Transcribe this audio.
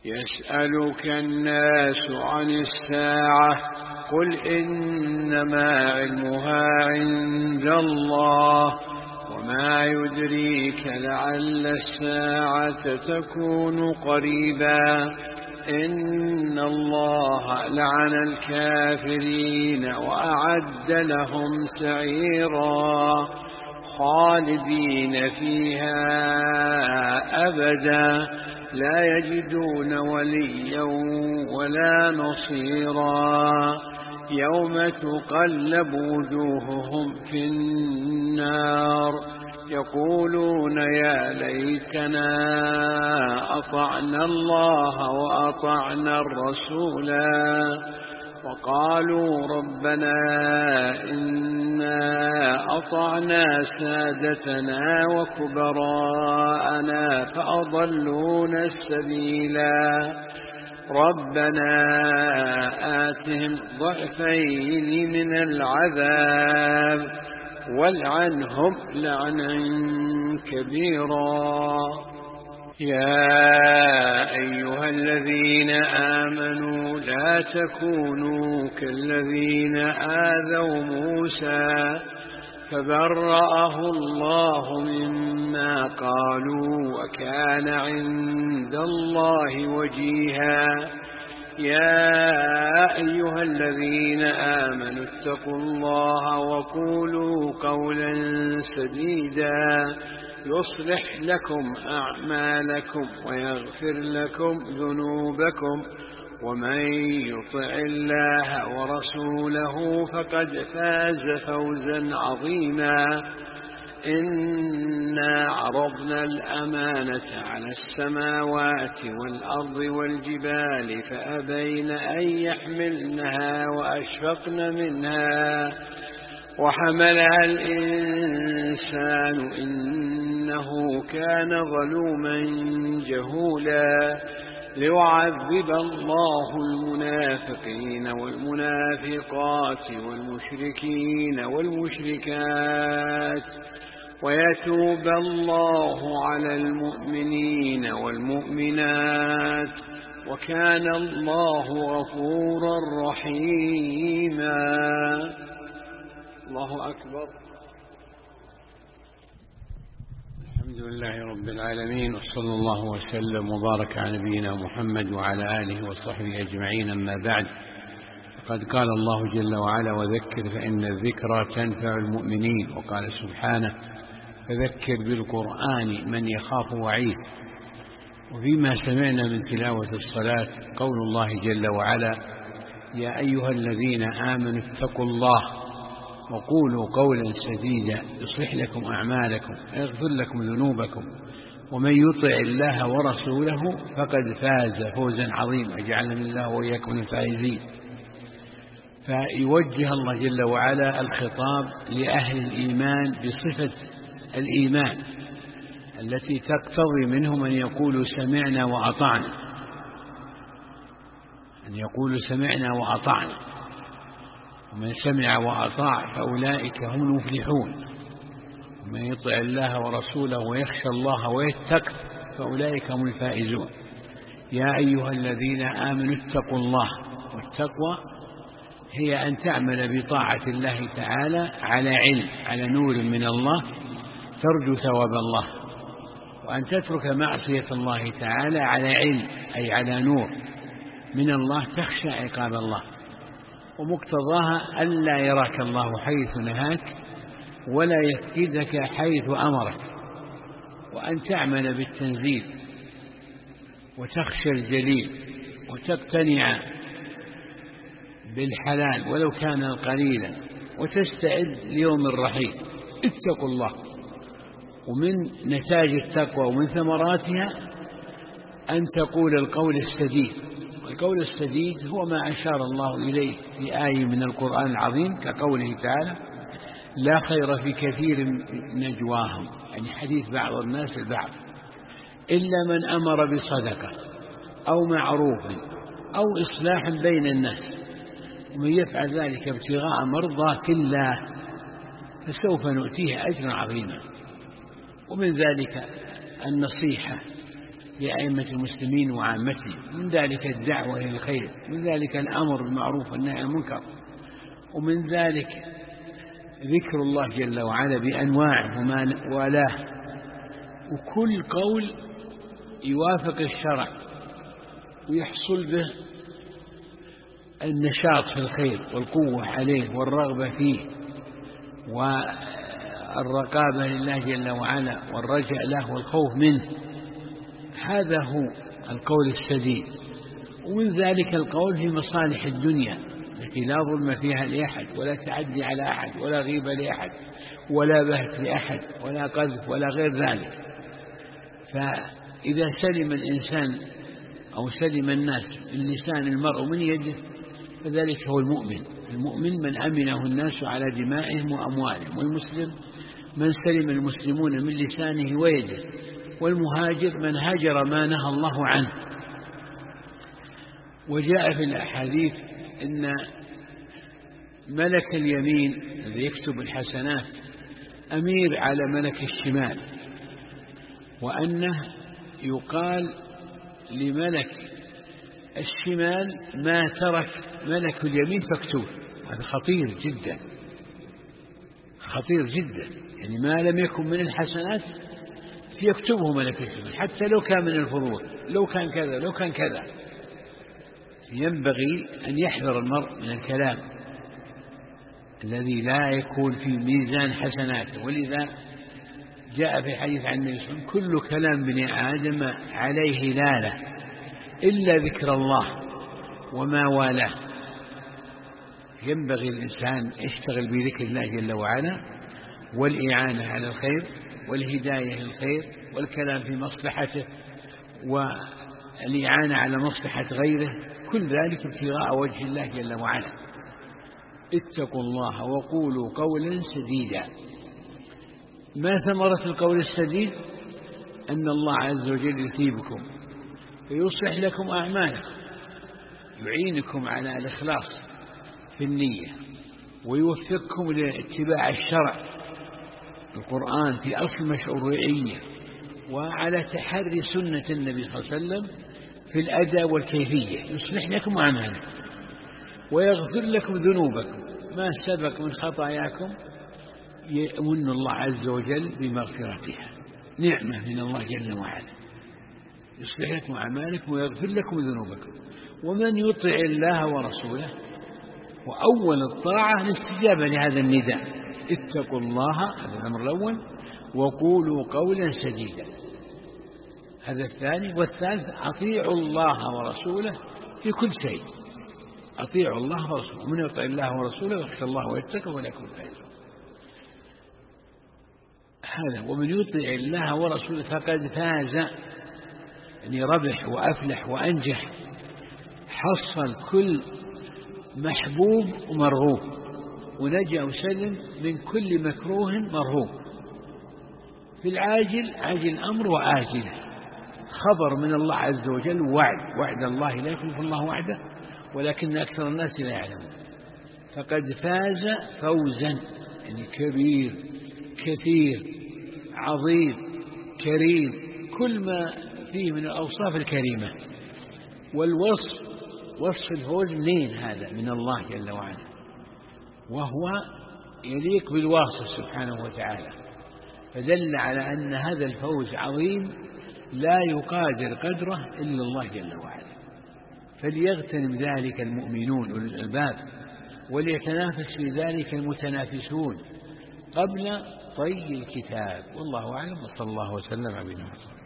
يسألك الناس عن الساعة قل إنما علمها عند الله وما يدريك لعل الساعة تكون قريبا إن الله لعن الكافرين وأعد لهم سعيرا خالدين فيها أبدا لا يجدون وليا ولا نصيرا يوم تقلب وجوههم في النار يقولون يا ليتنا أطعنا الله وأطعنا الرسولا وقالوا ربنا إنا أطعنا سادتنا وكبراءنا فأضلونا السبيلا ربنا آتهم ضعفين من العذاب والعنهم لعنا كبيرا يا أيها الذين آمنوا لا تكونوا كالذين آذوا موسى فبرأه الله مما قالوا وكان عند الله وجيها يا أيها الذين آمنوا اتقوا الله وقولوا قولا سديدا يصلح لكم أعمالكم ويغفر لكم ذنوبكم ومن يطع الله ورسوله فقد فاز فوزا عظيما إنا عرضنا الأمانة على السماوات والأرض والجبال فأبين أن يحملنها وأشفقن منها وحملها الإنسان إنه كان ظلوما جهولا ليعذب الله المنافقين والمنافقات والمشركين والمشركات ويتوب الله على المؤمنين والمؤمنات وكان الله غفورا رحيما الله أكبر الحمد لله رب العالمين وصلى الله وسلم وبارك على نبينا محمد وعلى آله وصحبه أجمعين أما بعد فقد قال الله جل وعلا وذكر فإن الذكرى تنفع المؤمنين وقال سبحانه فذكر بالقرآن من يخاف وعيد وفيما سمعنا من تلاوة الصلاة قول الله جل وعلا يا أيها الذين آمنوا اتقوا الله وقولوا قولا سديدا يصلح لكم أعمالكم ويغفر لكم ذنوبكم ومن يطع الله ورسوله فقد فاز فوزا عظيما جعلنا الله وإياكم من الفائزين فيوجه الله جل وعلا الخطاب لأهل الإيمان بصفة الإيمان التي تقتضي منهم أن يقولوا سمعنا وأطعنا أن يقولوا سمعنا وأطعنا ومن سمع وأطاع فأولئك هم المفلحون ومن يطع الله ورسوله ويخشى الله ويتقى فأولئك هم الفائزون يا أيها الذين آمنوا اتقوا الله والتقوى هي أن تعمل بطاعة الله تعالى على علم على نور من الله ترجو ثواب الله وأن تترك معصية الله تعالى على علم أي على نور من الله تخشى عقاب الله ومقتضاها ألا يراك الله حيث نهاك ولا يفقدك حيث أمرك وأن تعمل بالتنزيل وتخشى الجليل وتقتنع بالحلال ولو كان قليلا وتستعد ليوم الرحيل اتقوا الله ومن نتاج التقوى ومن ثمراتها أن تقول القول السديد والقول السديد هو ما أشار الله إليه في آية من القرآن العظيم كقوله تعالى لا خير في كثير نجواهم يعني حديث بعض الناس البعض إلا من أمر بصدقة أو معروف أو إصلاح بين الناس ومن يفعل ذلك ابتغاء مرضات الله فسوف نؤتيه أجرا عظيما ومن ذلك النصيحة لأئمة المسلمين وعامتهم، من ذلك الدعوة إلى الخير، من ذلك الأمر بالمعروف والنهي عن المنكر، ومن ذلك ذكر الله جل وعلا بأنواعه وما والاه، وكل قول يوافق الشرع ويحصل به النشاط في الخير والقوة عليه والرغبة فيه والرقابة لله جل وعلا والرجاء له والخوف منه، هذا هو القول السديد. ومن ذلك القول في مصالح الدنيا التي لا ظلم فيها لأحد ولا تعدي على أحد ولا غيبة لأحد ولا بهت لأحد ولا قذف ولا غير ذلك. فإذا سلم الإنسان أو سلم الناس من لسان المرء من يده فذلك هو المؤمن. المؤمن من أمنه الناس على دمائهم وأموالهم، والمسلم من سلم المسلمون من لسانه ويده، والمهاجر من هاجر ما نهى الله عنه. وجاء في الأحاديث إن ملك اليمين الذي يكتب الحسنات أمير على ملك الشمال، وأنه يقال لملك الشمال ما ترك ملك اليمين فاكتوه. هذا خطير جدا، خطير جدا، يعني ما لم يكن من الحسنات يكتبه ملك الشمال حتى لو كان من الفضول، لو كان كذا لو كان كذا. ينبغي أن يحذر المرء من الكلام الذي لا يكون في ميزان حسناته. ولذا جاء في حديث عن النبي صلى الله عليه وسلم: كل كلام بني آدم عليه لالة إلا ذكر الله وما والاه. ينبغي الإنسان يشتغل بذكر الله جل وعلا والإعانة على الخير والهداية للخير والكلام في مصلحته والإعانة على مصلحة غيره، كل ذلك ابتغاء وجه الله جل وعلا. اتقوا الله وقولوا قولا سديدا. ما ثمرة القول السديد؟ أن الله عز وجل يثيبكم ويصلح لكم أعمالكم، يعينكم على الإخلاص في النية، ويوفقكم لاتباع الشرع القرآن في أصل مشروعية، وعلى تحري سنة النبي صلى الله عليه وسلم في الأداء والكيفية. يصلح لكم أعمالكم ويغفر لكم ذنوبكم ما سبق من خطاياكم، يمن الله عز وجل بمغفرتها، نعمة من الله جل وعلا. يصلح لكم أعمالكم ويغفر لكم ذنوبكم. ومن يطع الله ورسوله، وأول الطاعة الاستجابة لهذا النداء: اتقوا الله، هذا الأمر الأول، وقولوا قولا سديدا، هذا الثاني. والثالث: أطيعوا الله ورسوله في كل شيء. أطيعوا الله ورسوله، من يطع الله ورسوله ويخشى الله ويتقى ولا يكون فائزا. هذا ومن يطع الله ورسوله فقد فاز، يعني ربح وأفلح وأنجح، حصل كل محبوب ومرغوب، ونجا وسلم من كل مكروه مرهوب، في العاجل عاجل الأمر وآجله. خبر من الله عز وجل، وعد الله لا يخلف الله وعده ولكن أكثر الناس لا يعلمون. فقد فاز فوزا، يعني كبير كثير عظيم كريم، كل ما فيه من الأوصاف الكريمة. والوصف، وصف الفوز منين؟ هذا من الله جل وعلا، وهو يليق بالواصف سبحانه وتعالى، فدل على أن هذا الفوز عظيم لا يقادر قدره إلا الله جل وعلا. فليغتنم ذلك المؤمنون أولي الألباب، وليتنافس في ذلك المتنافسون قبل طي الكتاب. والله أعلم، وصلى الله وسلم على نبينا محمد.